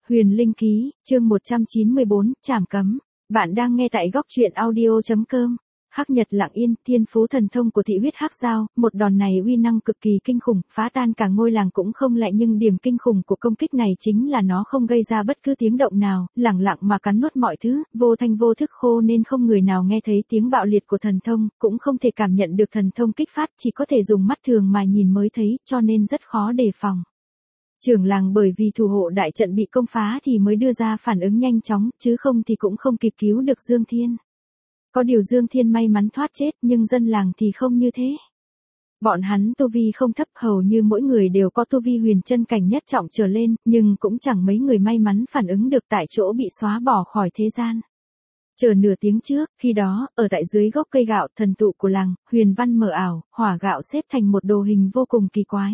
Huyền Linh Ký, chương 194, Trảm Cấm. Bạn đang nghe tại góc truyện audio.com. Hắc Nhật Lặng Yên, thiên phú thần thông của thị huyết hắc dao, một đòn này uy năng cực kỳ kinh khủng, phá tan cả ngôi làng cũng không lạ, nhưng điểm kinh khủng của công kích này chính là nó không gây ra bất cứ tiếng động nào, lẳng lặng mà cắn nuốt mọi thứ, vô thanh vô thức khô nên không người nào nghe thấy tiếng bạo liệt của thần thông, cũng không thể cảm nhận được thần thông kích phát, chỉ có thể dùng mắt thường mà nhìn mới thấy, cho nên rất khó đề phòng. Trưởng làng bởi vì thủ hộ đại trận bị công phá thì mới đưa ra phản ứng nhanh chóng, chứ không thì cũng không kịp cứu được Dương Thiên. Có điều Dương Thiên may mắn thoát chết, nhưng dân làng thì không như thế. Bọn hắn tu vi không thấp, hầu như mỗi người đều có tu vi huyền chân cảnh nhất trọng trở lên, nhưng cũng chẳng mấy người may mắn phản ứng được, tại chỗ bị xóa bỏ khỏi thế gian. Chờ nửa tiếng trước, khi đó, ở tại dưới gốc cây gạo thần tụ của làng, huyền văn mờ ảo, hỏa gạo xếp thành một đồ hình vô cùng kỳ quái.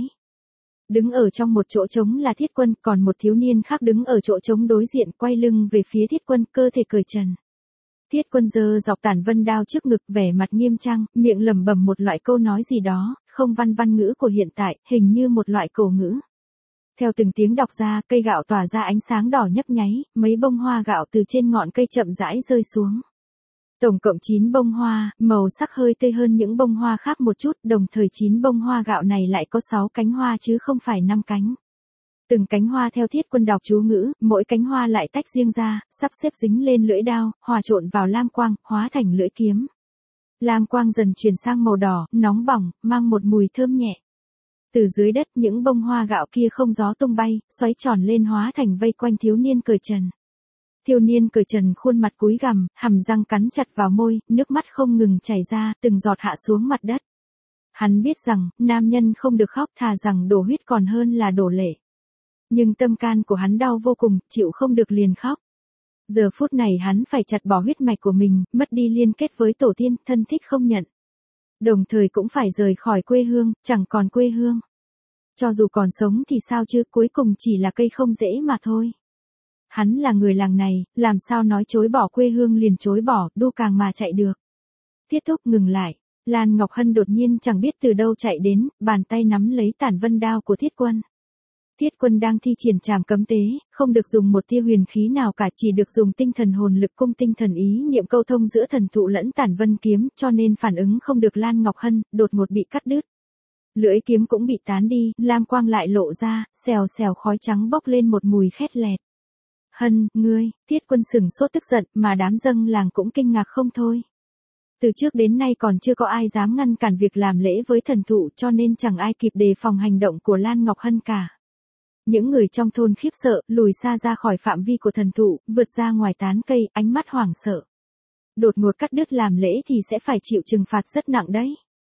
Đứng ở trong một chỗ trống là Thiết Quân, còn một thiếu niên khác đứng ở chỗ trống đối diện, quay lưng về phía Thiết Quân, cơ thể cởi trần. Thiết Quân giơ dọc tản vân đao trước ngực, vẻ mặt nghiêm trang, miệng lẩm bẩm một loại câu nói gì đó, không văn ngữ của hiện tại, hình như một loại cổ ngữ. Theo từng tiếng đọc ra, cây gạo tỏa ra ánh sáng đỏ nhấp nháy, mấy bông hoa gạo từ trên ngọn cây chậm rãi rơi xuống. Tổng cộng 9 bông hoa, màu sắc hơi tươi hơn những bông hoa khác một chút, đồng thời 9 bông hoa gạo này lại có 6 cánh hoa chứ không phải 5 cánh. Từng cánh hoa theo Thiết Quân đọc chú ngữ, mỗi cánh hoa lại tách riêng ra, sắp xếp dính lên lưỡi đao, hòa trộn vào lam quang, hóa thành lưỡi kiếm. Lam quang dần chuyển sang màu đỏ, nóng bỏng, mang một mùi thơm nhẹ. Từ dưới đất những bông hoa gạo kia không gió tung bay, xoáy tròn lên hóa thành vây quanh thiếu niên cởi trần. Thiếu niên cởi trần khuôn mặt cúi gằm, hàm răng cắn chặt vào môi, nước mắt không ngừng chảy ra, từng giọt hạ xuống mặt đất. Hắn biết rằng, nam nhân không được khóc, thà rằng đổ huyết còn hơn là đổ lệ. Nhưng tâm can của hắn đau vô cùng, chịu không được liền khóc. Giờ phút này hắn phải chặt bỏ huyết mạch của mình, mất đi liên kết với tổ tiên, thân thích không nhận. Đồng thời cũng phải rời khỏi quê hương, chẳng còn quê hương. Cho dù còn sống thì sao chứ, cuối cùng chỉ là cây không rễ mà thôi. Hắn là người làng này, làm sao nói chối bỏ quê hương liền chối bỏ, đu càng mà chạy được. Thiết Thúc ngừng lại, Lan Ngọc Hân đột nhiên chẳng biết từ đâu chạy đến, bàn tay nắm lấy tản vân đao của Thiết Quân. Thiết Quân đang thi triển trảm cấm tế, không được dùng một tia huyền khí nào cả, chỉ được dùng tinh thần hồn lực cung tinh thần ý niệm câu thông giữa thần thụ lẫn tản vân kiếm, cho nên phản ứng không được. Lan Ngọc Hân đột ngột bị cắt đứt. Lưỡi kiếm cũng bị tán đi, lam quang lại lộ ra, xèo xèo khói trắng bốc lên một mùi khét lẹt. Hân, ngươi, Thiết Quân sửng sốt tức giận, mà đám dân làng cũng kinh ngạc không thôi. Từ trước đến nay còn chưa có ai dám ngăn cản việc làm lễ với thần thụ, cho nên chẳng ai kịp đề phòng hành động của Lan Ngọc Hân cả. Những người trong thôn khiếp sợ, lùi xa ra khỏi phạm vi của thần thụ, vượt ra ngoài tán cây, ánh mắt hoảng sợ. Đột ngột cắt đứt làm lễ thì sẽ phải chịu trừng phạt rất nặng đấy.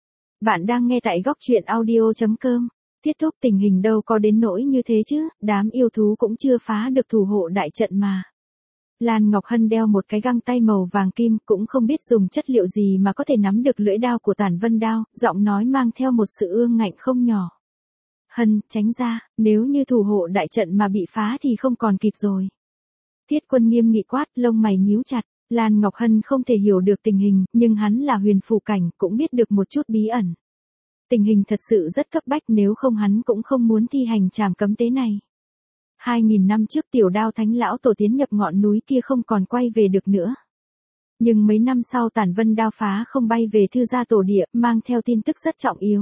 Bạn đang nghe tại góc truyện audio.com. Thiết Thúc, tình hình đâu có đến nỗi như thế chứ, đám yêu thú cũng chưa phá được thủ hộ đại trận mà. Lan Ngọc Hân đeo một cái găng tay màu vàng kim, cũng không biết dùng chất liệu gì mà có thể nắm được lưỡi đao của tản vân đao, giọng nói mang theo một sự ương ngạnh không nhỏ. Hân, tránh ra, nếu như thủ hộ đại trận mà bị phá thì không còn kịp rồi. Thiết Quân nghiêm nghị quát, lông mày nhíu chặt. Lan Ngọc Hân không thể hiểu được tình hình, nhưng hắn là huyền phù cảnh, cũng biết được một chút bí ẩn. Tình hình thật sự rất cấp bách, nếu không hắn cũng không muốn thi hành trảm cấm tế này. 2000 năm trước Tiểu Đao Thánh lão tổ tiến nhập ngọn núi kia không còn quay về được nữa. Nhưng mấy năm sau tản vân đao phá không bay về Thư gia tổ địa, mang theo tin tức rất trọng yếu.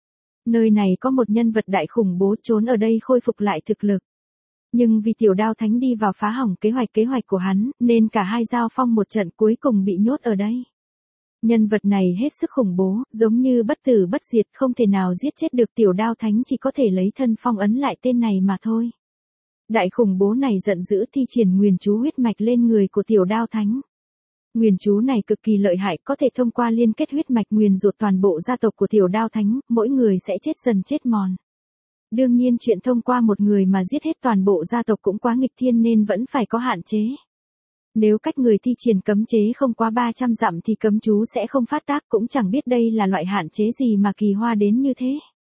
Nơi này có một nhân vật đại khủng bố trốn ở đây khôi phục lại thực lực. Nhưng vì Tiểu Đao Thánh đi vào phá hỏng kế hoạch của hắn, nên cả hai giao phong một trận, cuối cùng bị nhốt ở đây. Nhân vật này hết sức khủng bố, giống như bất tử bất diệt, không thể nào giết chết được Tiểu Đao Thánh, chỉ có thể lấy thân phong ấn lại tên này mà thôi. Đại khủng bố này giận dữ thi triển nguyền chú huyết mạch lên người của Tiểu Đao Thánh. Nguyền chú này cực kỳ lợi hại, có thể thông qua liên kết huyết mạch nguyền rủa toàn bộ gia tộc của Tiểu Đao Thánh, mỗi người sẽ chết dần chết mòn. Đương nhiên chuyện thông qua một người mà giết hết toàn bộ gia tộc cũng quá nghịch thiên nên vẫn phải có hạn chế. Nếu cách người thi triển cấm chế không quá 300 dặm thì cấm chú sẽ không phát tác, cũng chẳng biết đây là loại hạn chế gì mà kỳ hoa đến như thế.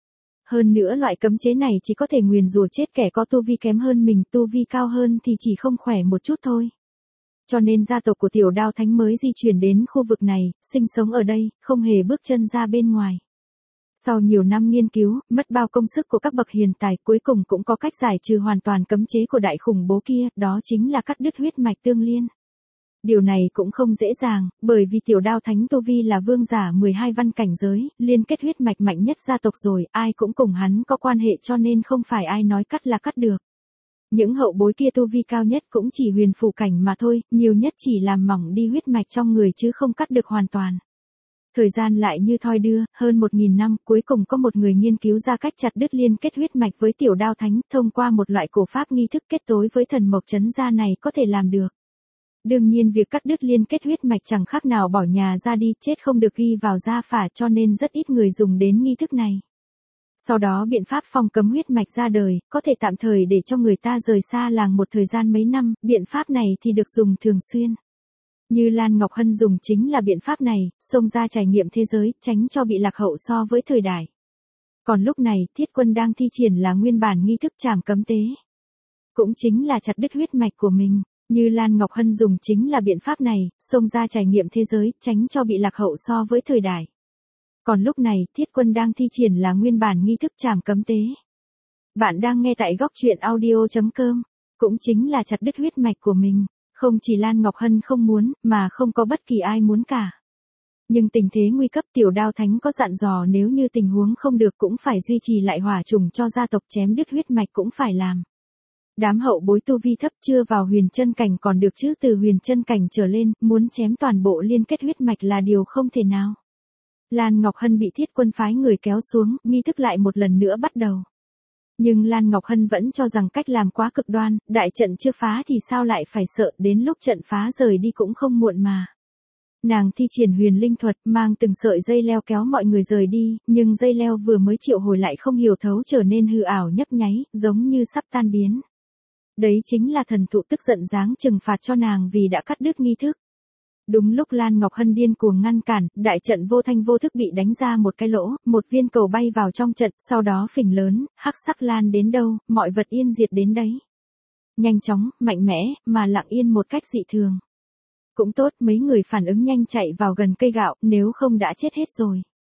Hơn nữa loại cấm chế này chỉ có thể nguyền rủa chết kẻ có tu vi kém hơn mình, tu vi cao hơn thì chỉ không khỏe một chút thôi. Cho nên gia tộc của Tiểu Đao Thánh mới di chuyển đến khu vực này, sinh sống ở đây, không hề bước chân ra bên ngoài. Sau nhiều năm nghiên cứu, mất bao công sức của các bậc hiền tài, cuối cùng cũng có cách giải trừ hoàn toàn cấm chế của đại khủng bố kia, đó chính là cắt đứt huyết mạch tương liên. Điều này cũng không dễ dàng, bởi vì Tiểu Đao Thánh tu vi là vương giả 12 văn cảnh giới, liên kết huyết mạch mạnh nhất gia tộc rồi, ai cũng cùng hắn có quan hệ cho nên không phải ai nói cắt là cắt được. Những hậu bối kia tu vi cao nhất cũng chỉ huyền phù cảnh mà thôi, nhiều nhất chỉ làm mỏng đi huyết mạch trong người chứ không cắt được hoàn toàn. Thời gian lại như thoi đưa, hơn 1000 năm, cuối cùng có một người nghiên cứu ra cách chặt đứt liên kết huyết mạch với Tiểu Đao Thánh, thông qua một loại cổ pháp nghi thức kết tối với thần mộc trấn gia này có thể làm được. Đương nhiên việc cắt đứt liên kết huyết mạch chẳng khác nào bỏ nhà ra đi, chết không được ghi vào gia phả cho nên rất ít người dùng đến nghi thức này. Sau đó biện pháp phong cấm huyết mạch ra đời, có thể tạm thời để cho người ta rời xa làng một thời gian mấy năm, biện pháp này thì được dùng thường xuyên. Như Lan Ngọc Hân dùng chính là biện pháp này, xông ra trải nghiệm thế giới, tránh cho bị lạc hậu so với thời đại. Còn lúc này, Thiết Quân đang thi triển là nguyên bản nghi thức trảm cấm tế. Cũng chính là chặt đứt huyết mạch của mình. Như Lan Ngọc Hân dùng chính là biện pháp này, xông ra trải nghiệm thế giới, tránh cho bị lạc hậu so với thời đại. Còn lúc này, Thiết Quân đang thi triển là nguyên bản nghi thức trảm cấm tế. Bạn đang nghe tại góc truyện audio.com, cũng chính là chặt đứt huyết mạch của mình. Không chỉ Lan Ngọc Hân không muốn, mà không có bất kỳ ai muốn cả. Nhưng tình thế nguy cấp Tiểu Đao Thánh có dặn dò nếu như tình huống không được cũng phải duy trì lại hỏa trùng cho gia tộc, chém đứt huyết mạch cũng phải làm. Đám hậu bối tu vi thấp chưa vào huyền chân cảnh còn được chứ từ huyền chân cảnh trở lên, muốn chém toàn bộ liên kết huyết mạch là điều không thể nào. Lan Ngọc Hân bị Thiết Quân phái người kéo xuống, nghi thức lại một lần nữa bắt đầu. Nhưng Lan Ngọc Hân vẫn cho rằng cách làm quá cực đoan, đại trận chưa phá thì sao lại phải sợ, đến lúc trận phá rời đi cũng không muộn mà. Nàng thi triển huyền linh thuật, mang từng sợi dây leo kéo mọi người rời đi, nhưng dây leo vừa mới triệu hồi lại không hiểu thấu trở nên hư ảo nhấp nháy, giống như sắp tan biến. Đấy chính là thần thụ tức giận giáng trừng phạt cho nàng vì đã cắt đứt nghi thức. Đúng lúc Lan Ngọc Hân điên cuồng ngăn cản, đại trận vô thanh vô thức bị đánh ra một cái lỗ, một viên cầu bay vào trong trận, sau đó phình lớn, hắc sắc lan đến đâu, mọi vật yên diệt đến đấy. Nhanh chóng, mạnh mẽ, mà lặng yên một cách dị thường. Cũng tốt, mấy người phản ứng nhanh chạy vào gần cây gạo, nếu không đã chết hết rồi.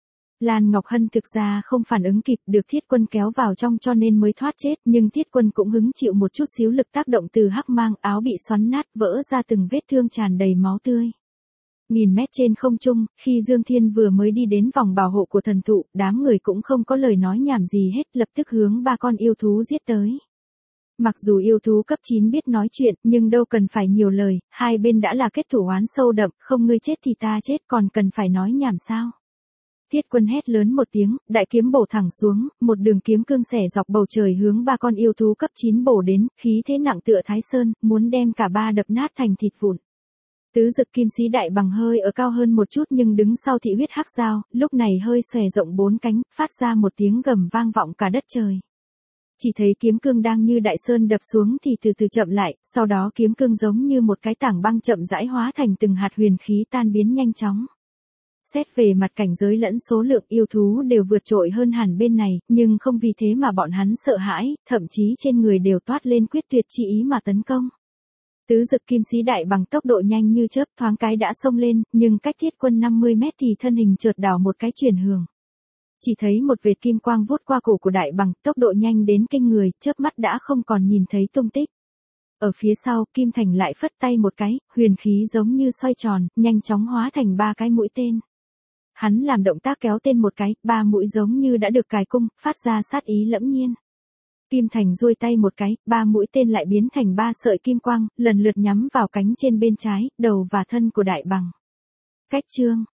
Lan Ngọc Hân thực ra không phản ứng kịp, được Thiết Quân kéo vào trong cho nên mới thoát chết, nhưng Thiết Quân cũng hứng chịu một chút xíu lực tác động từ hắc mang, áo bị xoắn nát, vỡ ra từng vết thương tràn đầy máu tươi. 1000 mét trên không trung, khi Dương Thiên vừa mới đi đến vòng bảo hộ của thần thụ, đám người cũng không có lời nói nhảm gì hết, lập tức hướng 3 con yêu thú giết tới. Mặc dù yêu thú cấp 9 biết nói chuyện, nhưng đâu cần phải nhiều lời, hai bên đã là kết thủ oán sâu đậm, không ngươi chết thì ta chết, còn cần phải nói nhảm sao. Thiết Quân hét lớn một tiếng, đại kiếm bổ thẳng xuống, một đường kiếm cương xẻ dọc bầu trời hướng 3 con yêu thú cấp 9 bổ đến, khí thế nặng tựa Thái Sơn, muốn đem cả ba đập nát thành thịt vụn. Tứ Dực Kim Sĩ Đại Bằng hơi ở cao hơn một chút nhưng đứng sau Thị Huyết Hắc Dao, lúc này hơi xòe rộng 4 cánh, phát ra một tiếng gầm vang vọng cả đất trời. Chỉ thấy kiếm cương đang như đại sơn đập xuống thì từ từ chậm lại, sau đó kiếm cương giống như một cái tảng băng chậm rãi hóa thành từng hạt huyền khí tan biến nhanh chóng. Xét về mặt cảnh giới lẫn số lượng yêu thú đều vượt trội hơn hẳn bên này, nhưng không vì thế mà bọn hắn sợ hãi, thậm chí trên người đều toát lên quyết tuyệt chi ý mà tấn công. Tứ Dực Kim Sĩ Đại Bằng tốc độ nhanh như chớp thoáng cái đã xông lên, nhưng cách Thiết Quân 50 mét thì thân hình chợt đảo một cái chuyển hướng. Chỉ thấy một vệt kim quang vút qua cổ của Đại Bằng, tốc độ nhanh đến kinh người, chớp mắt đã không còn nhìn thấy tung tích. Ở phía sau, Kim Thành lại phất tay một cái, huyền khí giống như xoay tròn, nhanh chóng hóa thành 3 cái mũi tên. Hắn làm động tác kéo tên một cái, 3 mũi giống như đã được cài cung, phát ra sát ý lẫm nhiên. Kim Thành duỗi tay một cái, 3 mũi tên lại biến thành 3 sợi kim quang, lần lượt nhắm vào cánh trên bên trái, đầu và thân của Đại Bằng. Cách chương